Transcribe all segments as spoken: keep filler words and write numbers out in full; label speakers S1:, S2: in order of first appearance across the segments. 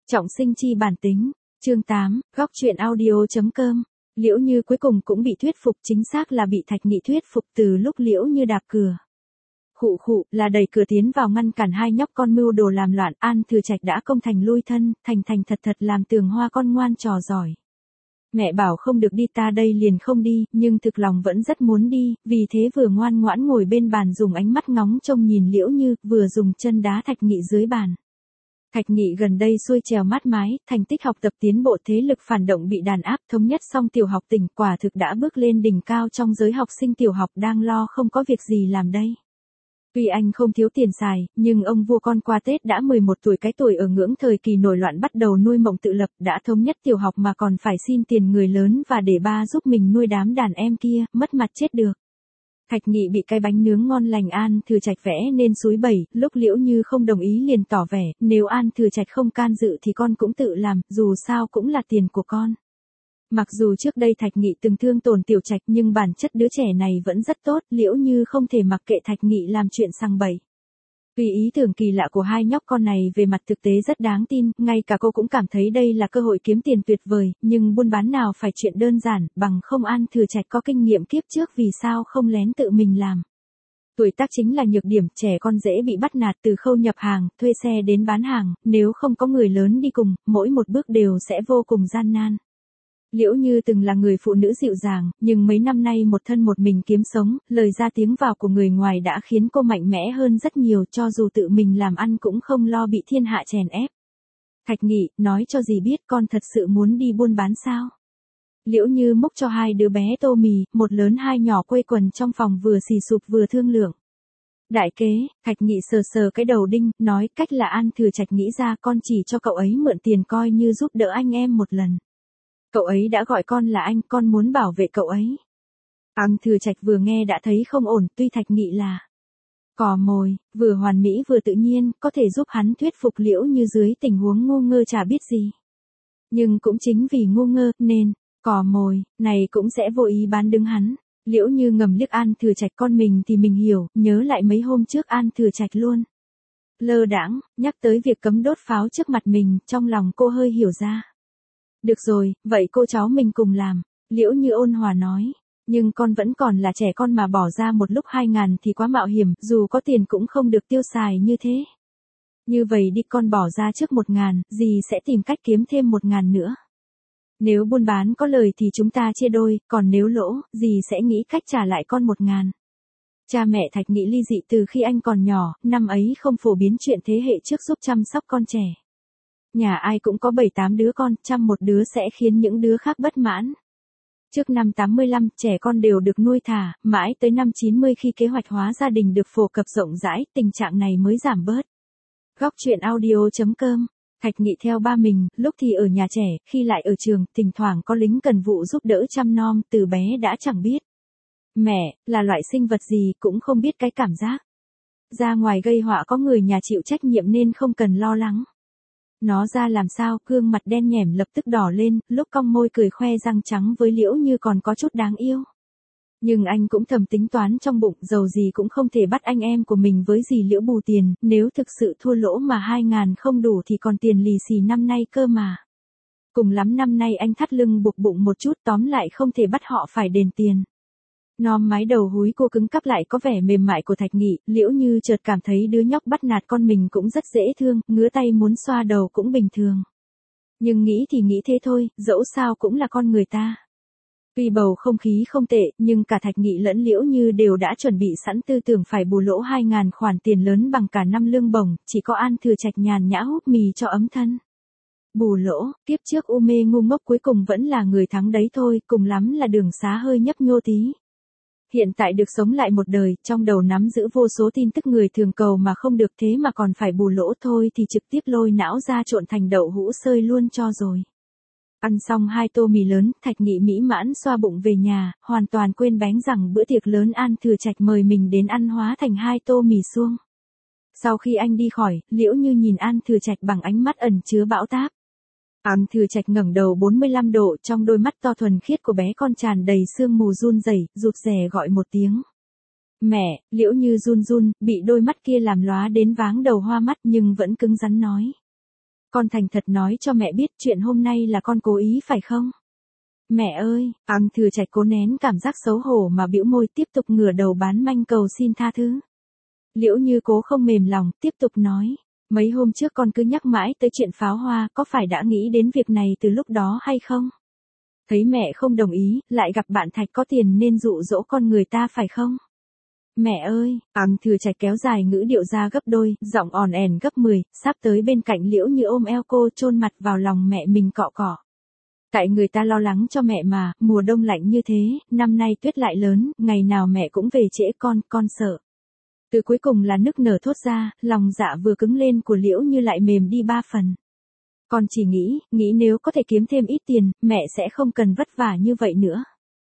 S1: Trọng sinh chi bản tính, chương tám, góc truyện audio.com. Liễu Như cuối cùng cũng bị thuyết phục, chính xác là bị Thạch Nghị thuyết phục từ lúc Liễu Như đạp cửa. Khụ khụ, là đẩy cửa tiến vào ngăn cản hai nhóc con mưu đồ làm loạn, An Thừa Trạch đã công thành lui thân, thành thành thật thật làm Tường Hoa con ngoan trò giỏi. Mẹ bảo không được đi ta đây liền không đi, nhưng thực lòng vẫn rất muốn đi, vì thế vừa ngoan ngoãn ngồi bên bàn dùng ánh mắt ngóng trông nhìn Liễu Như, vừa dùng chân đá Thạch Nghị dưới bàn. Thạch Nghị gần đây xuôi trèo mát mái, thành tích học tập tiến bộ, thế lực phản động bị đàn áp, thống nhất xong tiểu học tỉnh, quả thực đã bước lên đỉnh cao trong giới học sinh tiểu học, đang lo không có việc gì làm đây. Tuy anh không thiếu tiền xài, nhưng ông vua con qua Tết đã mười một tuổi, cái tuổi ở ngưỡng thời kỳ nổi loạn bắt đầu nuôi mộng tự lập, đã thống nhất tiểu học mà còn phải xin tiền người lớn và để ba giúp mình nuôi đám đàn em kia, mất mặt chết được. Thạch Nghị bị cái bánh nướng ngon lành An Thừa Trạch vẽ nên súi bẩy, lúc Liễu Như không đồng ý liền tỏ vẻ, nếu An Thừa Trạch không can dự thì con cũng tự làm, dù sao cũng là tiền của con. Mặc dù trước đây Thạch Nghị từng thương tổn Tiểu Trạch nhưng bản chất đứa trẻ này vẫn rất tốt, Liễu Như không thể mặc kệ Thạch Nghị làm chuyện sằng bậy. Vì ý tưởng kỳ lạ của hai nhóc con này về mặt thực tế rất đáng tin, ngay cả cô cũng cảm thấy đây là cơ hội kiếm tiền tuyệt vời, nhưng buôn bán nào phải chuyện đơn giản, bằng không An Thừa Trạch có kinh nghiệm kiếp trước vì sao không lén tự mình làm. Tuổi tác chính là nhược điểm, trẻ con dễ bị bắt nạt từ khâu nhập hàng, thuê xe đến bán hàng, nếu không có người lớn đi cùng, mỗi một bước đều sẽ vô cùng gian nan. Liễu Như từng là người phụ nữ dịu dàng, nhưng mấy năm nay một thân một mình kiếm sống, lời ra tiếng vào của người ngoài đã khiến cô mạnh mẽ hơn rất nhiều, cho dù tự mình làm ăn cũng không lo bị thiên hạ chèn ép. Thạch Nghị, nói cho dì biết con thật sự muốn đi buôn bán sao? Liễu Như múc cho hai đứa bé tô mì, một lớn hai nhỏ quây quần trong phòng vừa xì sụp vừa thương lượng. Đại kế, Thạch Nghị sờ sờ cái đầu đinh, nói cách là An Thừa Trạch nghĩ ra, con chỉ cho cậu ấy mượn tiền coi như giúp đỡ anh em một lần. Cậu ấy đã gọi con là anh, con muốn bảo vệ cậu ấy. An Thừa Trạch vừa nghe đã thấy không ổn, tuy Thạch Nghị là cò mồi, vừa hoàn mỹ vừa tự nhiên, có thể giúp hắn thuyết phục Liễu Như dưới tình huống ngu ngơ chả biết gì. Nhưng cũng chính vì ngu ngơ, nên, cò mồi, này cũng sẽ vô ý bán đứng hắn. Liễu Như ngầm liếc An Thừa Trạch, con mình thì mình hiểu, nhớ lại mấy hôm trước An Thừa Trạch luôn lơ đãng nhắc tới việc cấm đốt pháo trước mặt mình, trong lòng cô hơi hiểu ra. Được rồi, vậy cô cháu mình cùng làm, Liễu Như ôn hòa nói, nhưng con vẫn còn là trẻ con mà bỏ ra một lúc hai ngàn thì quá mạo hiểm, dù có tiền cũng không được tiêu xài như thế. Như vậy đi, con bỏ ra trước một ngàn, dì sẽ tìm cách kiếm thêm một ngàn nữa. Nếu buôn bán có lời thì chúng ta chia đôi, còn nếu lỗ, dì sẽ nghĩ cách trả lại con một ngàn. Cha mẹ Thạch Nghị ly dị từ khi anh còn nhỏ, năm ấy không phổ biến chuyện thế hệ trước giúp chăm sóc con trẻ. Nhà ai cũng có bảy tám đứa con, chăm một đứa sẽ khiến những đứa khác bất mãn. Trước năm tám mươi lăm, trẻ con đều được nuôi thả, mãi tới năm chín mươi khi kế hoạch hóa gia đình được phổ cập rộng rãi, tình trạng này mới giảm bớt. Góc truyện audio.com. Thạch Nghị theo ba mình, lúc thì ở nhà trẻ, khi lại ở trường, thỉnh thoảng có lính cần vụ giúp đỡ chăm nom, từ bé đã chẳng biết. Mẹ, là loại sinh vật gì cũng không biết cái cảm giác. Ra ngoài gây họa có người nhà chịu trách nhiệm nên không cần lo lắng. Nó ra làm sao, gương mặt đen nhẻm lập tức đỏ lên, lúc cong môi cười khoe răng trắng với Liễu Như còn có chút đáng yêu. Nhưng anh cũng thầm tính toán trong bụng, dầu gì cũng không thể bắt anh em của mình với dì Liễu bù tiền, nếu thực sự thua lỗ mà hai ngàn không đủ thì còn tiền lì xì năm nay cơ mà. Cùng lắm năm nay anh thắt lưng buộc bụng một chút, tóm lại không thể bắt họ phải đền tiền. Nom mái đầu húi cô cứng cắp lại có vẻ mềm mại của Thạch Nghị, Liễu Như chợt cảm thấy đứa nhóc bắt nạt con mình cũng rất dễ thương, ngứa tay muốn xoa đầu cũng bình thường. Nhưng nghĩ thì nghĩ thế thôi, dẫu sao cũng là con người ta. Tuy bầu không khí không tệ, nhưng cả Thạch Nghị lẫn Liễu Như đều đã chuẩn bị sẵn tư tưởng phải bù lỗ hai ngàn, khoản tiền lớn bằng cả năm lương bổng, chỉ có An Thừa Trạch nhàn nhã hút mì cho ấm thân. Bù lỗ, kiếp trước u mê ngu ngốc cuối cùng vẫn là người thắng đấy thôi, cùng lắm là đường xá hơi nhấp nhô tí. Hiện tại được sống lại một đời, trong đầu nắm giữ vô số tin tức người thường cầu mà không được, thế mà còn phải bù lỗ thôi thì trực tiếp lôi não ra trộn thành đậu hũ sơi luôn cho rồi. Ăn xong hai tô mì lớn, Thạch Nghị mỹ mãn xoa bụng về nhà, hoàn toàn quên bén rằng bữa tiệc lớn An Thừa Trạch mời mình đến ăn hóa thành hai tô mì suông. Sau khi anh đi khỏi, Liễu Như nhìn An Thừa Trạch bằng ánh mắt ẩn chứa bão táp. An Thừa Trạch ngẩng đầu bốn mươi lăm độ, trong đôi mắt to thuần khiết của bé con tràn đầy sương mù run rẩy, rụt rè gọi một tiếng. Mẹ, Liễu Như run run, bị đôi mắt kia làm lóa đến váng đầu hoa mắt nhưng vẫn cứng rắn nói. Con thành thật nói cho mẹ biết chuyện hôm nay là con cố ý phải không? Mẹ ơi, An Thừa Trạch cố nén cảm giác xấu hổ mà bĩu môi tiếp tục ngửa đầu bán manh cầu xin tha thứ. Liễu Như cố không mềm lòng, tiếp tục nói. Mấy hôm trước con cứ nhắc mãi tới chuyện pháo hoa, có phải đã nghĩ đến việc này từ lúc đó hay không? Thấy mẹ không đồng ý, lại gặp bạn Thạch có tiền nên dụ dỗ con người ta phải không? Mẹ ơi, An Thừa Trạch kéo dài ngữ điệu ra gấp đôi, giọng òn ẻn gấp mười, sắp tới bên cạnh Liễu Như ôm eo cô chôn mặt vào lòng mẹ mình cọ cọ. Tại người ta lo lắng cho mẹ mà, mùa đông lạnh như thế, năm nay tuyết lại lớn, ngày nào mẹ cũng về trễ con, con sợ. Từ cuối cùng là nức nở thốt ra, lòng dạ vừa cứng lên của Liễu Như lại mềm đi ba phần. Con chỉ nghĩ, nghĩ nếu có thể kiếm thêm ít tiền, mẹ sẽ không cần vất vả như vậy nữa.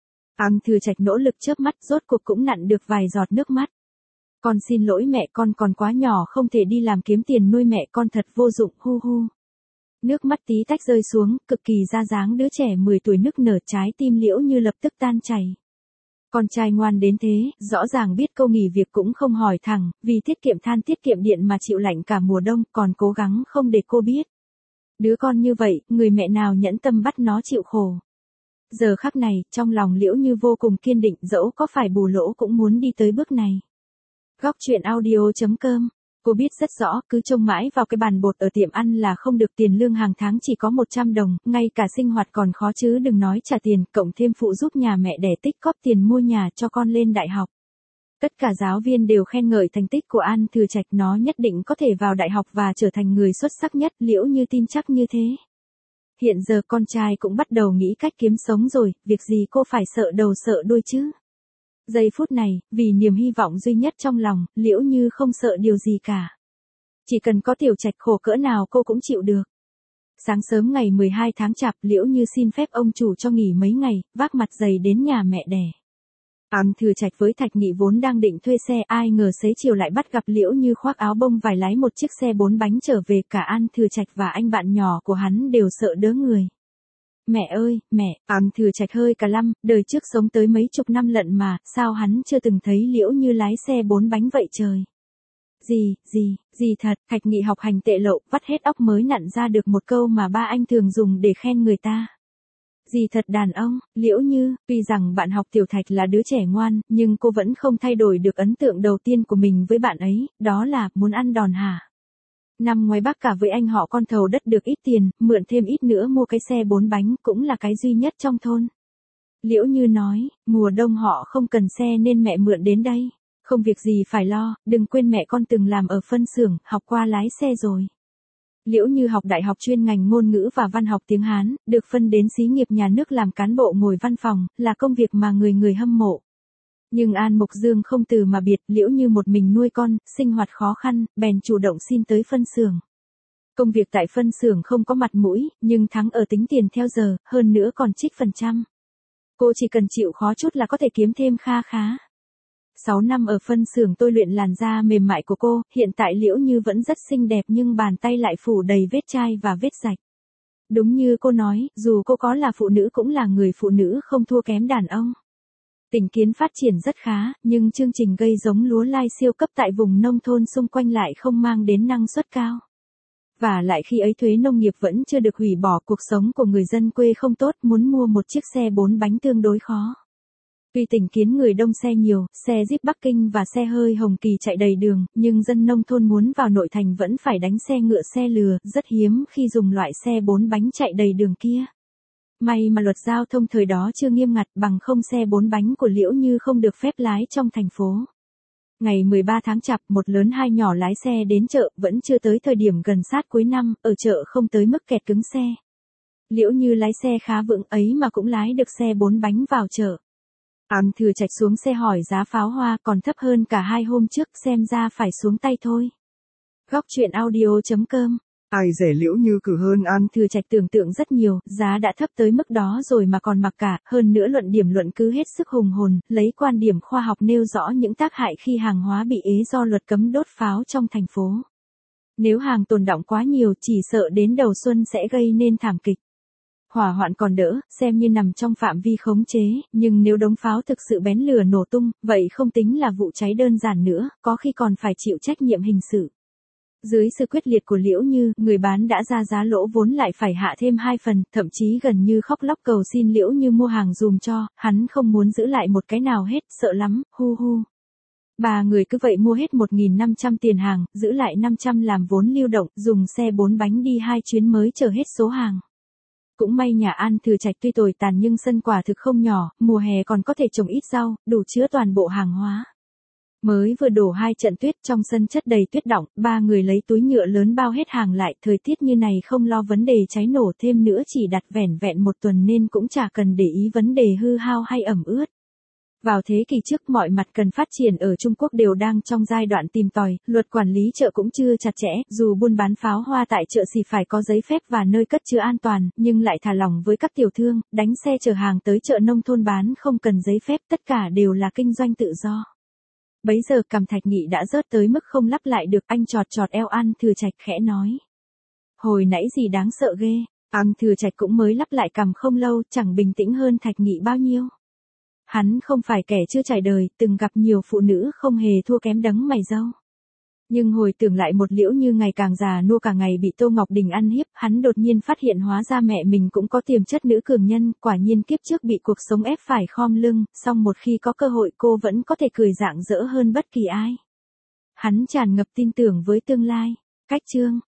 S1: An Thừa Trạch nỗ lực chớp mắt, rốt cuộc cũng nặn được vài giọt nước mắt. Con xin lỗi mẹ, con còn quá nhỏ không thể đi làm kiếm tiền nuôi mẹ, con thật vô dụng, hu hu. Nước mắt tí tách rơi xuống, cực kỳ ra dáng đứa trẻ mười tuổi nức nở, trái tim Liễu Như lập tức tan chảy. Con trai ngoan đến thế, rõ ràng biết câu nghỉ việc cũng không hỏi thẳng, vì tiết kiệm than tiết kiệm điện mà chịu lạnh cả mùa đông, còn cố gắng không để cô biết. Đứa con như vậy, người mẹ nào nhẫn tâm bắt nó chịu khổ. Giờ khắc này, trong lòng Liễu Như vô cùng kiên định, dẫu có phải bù lỗ cũng muốn đi tới bước này. Góc truyện audio chấm com. Cô biết rất rõ, cứ trông mãi vào cái bàn bột ở tiệm ăn là không được, tiền lương hàng tháng chỉ có một trăm đồng, ngay cả sinh hoạt còn khó chứ đừng nói trả tiền, cộng thêm phụ giúp nhà mẹ đẻ tích cóp tiền mua nhà cho con lên đại học. Tất cả giáo viên đều khen ngợi thành tích của An Thừa Trạch, nó nhất định có thể vào đại học và trở thành người xuất sắc nhất, Liễu Như tin chắc như thế. Hiện giờ con trai cũng bắt đầu nghĩ cách kiếm sống rồi, việc gì cô phải sợ đầu sợ đuôi chứ. Giây phút này, vì niềm hy vọng duy nhất trong lòng, Liễu Như không sợ điều gì cả. Chỉ cần có Tiểu Trạch khổ cỡ nào cô cũng chịu được. Sáng sớm ngày mười hai tháng Chạp, Liễu Như xin phép ông chủ cho nghỉ mấy ngày, vác mặt dày đến nhà mẹ đẻ. An Thừa Trạch với Thạch Nghị vốn đang định thuê xe, ai ngờ xế chiều lại bắt gặp Liễu Như khoác áo bông vải lái một chiếc xe bốn bánh trở về, cả An Thừa Trạch và anh bạn nhỏ của hắn đều sợ đớ người. Mẹ ơi, mẹ, An Thừa Trạch hơi cả lăm, đời trước sống tới mấy chục năm lận mà, sao hắn chưa từng thấy Liễu Như lái xe bốn bánh vậy trời. Gì, gì, gì thật, Thạch Nghị học hành tệ lậu, vắt hết óc mới nặn ra được một câu mà ba anh thường dùng để khen người ta. Gì thật đàn ông, Liễu Như, tuy rằng bạn học Tiểu Thạch là đứa trẻ ngoan, nhưng cô vẫn không thay đổi được ấn tượng đầu tiên của mình với bạn ấy, đó là, muốn ăn đòn hả? Năm ngoài Bắc cả với anh họ con thầu đất được ít tiền, mượn thêm ít nữa mua cái xe bốn bánh, cũng là cái duy nhất trong thôn. Liễu Như nói, mùa đông họ không cần xe nên mẹ mượn đến đây. Không việc gì phải lo, đừng quên mẹ con từng làm ở phân xưởng, học qua lái xe rồi. Liễu Như học đại học chuyên ngành ngôn ngữ và văn học tiếng Hán, được phân đến xí nghiệp nhà nước làm cán bộ ngồi văn phòng, là công việc mà người người hâm mộ. Nhưng An Mục Dương không từ mà biệt, Liễu Như một mình nuôi con, sinh hoạt khó khăn, bèn chủ động xin tới phân xưởng. Công việc tại phân xưởng không có mặt mũi, nhưng thắng ở tính tiền theo giờ, hơn nữa còn trích phần trăm. Cô chỉ cần chịu khó chút là có thể kiếm thêm kha khá. sáu năm ở phân xưởng tôi luyện làn da mềm mại của cô, hiện tại Liễu Như vẫn rất xinh đẹp nhưng bàn tay lại phủ đầy vết chai và vết rạch. Đúng như cô nói, dù cô có là phụ nữ cũng là người phụ nữ không thua kém đàn ông. Tỉnh Kiến phát triển rất khá, nhưng chương trình gây giống lúa lai siêu cấp tại vùng nông thôn xung quanh lại không mang đến năng suất cao. Và lại khi ấy thuế nông nghiệp vẫn chưa được hủy bỏ, cuộc sống của người dân quê không tốt, muốn mua một chiếc xe bốn bánh tương đối khó. Tuy Tỉnh Kiến người đông xe nhiều, xe Jeep Bắc Kinh và xe hơi Hồng Kỳ chạy đầy đường, nhưng dân nông thôn muốn vào nội thành vẫn phải đánh xe ngựa xe lừa, rất hiếm khi dùng loại xe bốn bánh chạy đầy đường kia. May mà luật giao thông thời đó chưa nghiêm ngặt, bằng không xe bốn bánh của Liễu Như không được phép lái trong thành phố. Ngày mười ba tháng Chạp, một lớn hai nhỏ lái xe đến chợ, vẫn chưa tới thời điểm gần sát cuối năm, ở chợ không tới mức kẹt cứng xe. Liễu Như lái xe khá vững ấy mà cũng lái được xe bốn bánh vào chợ. An Thừa Trạch xuống xe hỏi giá pháo hoa, còn thấp hơn cả hai hôm trước, xem ra phải xuống tay thôi. Góc truyện audio chấm com.
S2: Ai rẻ Liễu Như cử hơn An
S1: Thừa Trạch tưởng tượng rất nhiều, giá đã thấp tới mức đó rồi mà còn mặc cả, hơn nữa luận điểm luận cứ hết sức hùng hồn, lấy quan điểm khoa học nêu rõ những tác hại khi hàng hóa bị ế do luật cấm đốt pháo trong thành phố. Nếu hàng tồn đọng quá nhiều, chỉ sợ đến đầu xuân sẽ gây nên thảm kịch. Hỏa hoạn còn đỡ, xem như nằm trong phạm vi khống chế, nhưng nếu đống pháo thực sự bén lửa nổ tung, vậy không tính là vụ cháy đơn giản nữa, có khi còn phải chịu trách nhiệm hình sự. Dưới sự quyết liệt của Liễu Như, người bán đã ra giá lỗ vốn lại phải hạ thêm hai phần, thậm chí gần như khóc lóc cầu xin Liễu Như mua hàng dùm cho, hắn không muốn giữ lại một cái nào hết, sợ lắm, hu hu. Ba người cứ vậy mua hết một nghìn năm trăm tiền hàng, giữ lại năm trăm làm vốn lưu động, dùng xe bốn bánh đi hai chuyến mới chở hết số hàng. Cũng may nhà An Thừa Trạch tuy tồi tàn nhưng sân quả thực không nhỏ, mùa hè còn có thể trồng ít rau, đủ chứa toàn bộ hàng hóa. Mới vừa đổ hai trận tuyết trong sân chất đầy tuyết đọng, ba người lấy túi nhựa lớn bao hết hàng lại, thời tiết như này không lo vấn đề cháy nổ, thêm nữa chỉ đặt vẻn vẹn một tuần nên cũng chả cần để ý vấn đề hư hao hay ẩm ướt. Vào thế kỷ trước mọi mặt cần phát triển ở Trung Quốc đều đang trong giai đoạn tìm tòi, luật quản lý chợ cũng chưa chặt chẽ, dù buôn bán pháo hoa tại chợ xỉ phải có giấy phép và nơi cất chứa an toàn, nhưng lại thả lỏng với các tiểu thương, đánh xe chở hàng tới chợ nông thôn bán không cần giấy phép, tất cả đều là kinh doanh tự do. Bấy giờ cằm Thạch Nghị đã rớt tới mức không lắp lại được, anh chọt chọt eo An Thừa Trạch khẽ nói. Hồi nãy gì đáng sợ ghê, An Thừa Trạch cũng mới lắp lại cằm không lâu, chẳng bình tĩnh hơn Thạch Nghị bao nhiêu. Hắn không phải kẻ chưa trải đời, từng gặp nhiều phụ nữ không hề thua kém đấng mày râu. Nhưng hồi tưởng lại một Liễu Như ngày càng già nua cả ngày bị Tô Ngọc Đình ăn hiếp, hắn đột nhiên phát hiện hóa ra mẹ mình cũng có tiềm chất nữ cường nhân, quả nhiên kiếp trước bị cuộc sống ép phải khom lưng, song một khi có cơ hội cô vẫn có thể cười rạng rỡ hơn bất kỳ ai. Hắn tràn ngập tin tưởng với tương lai. Cách chương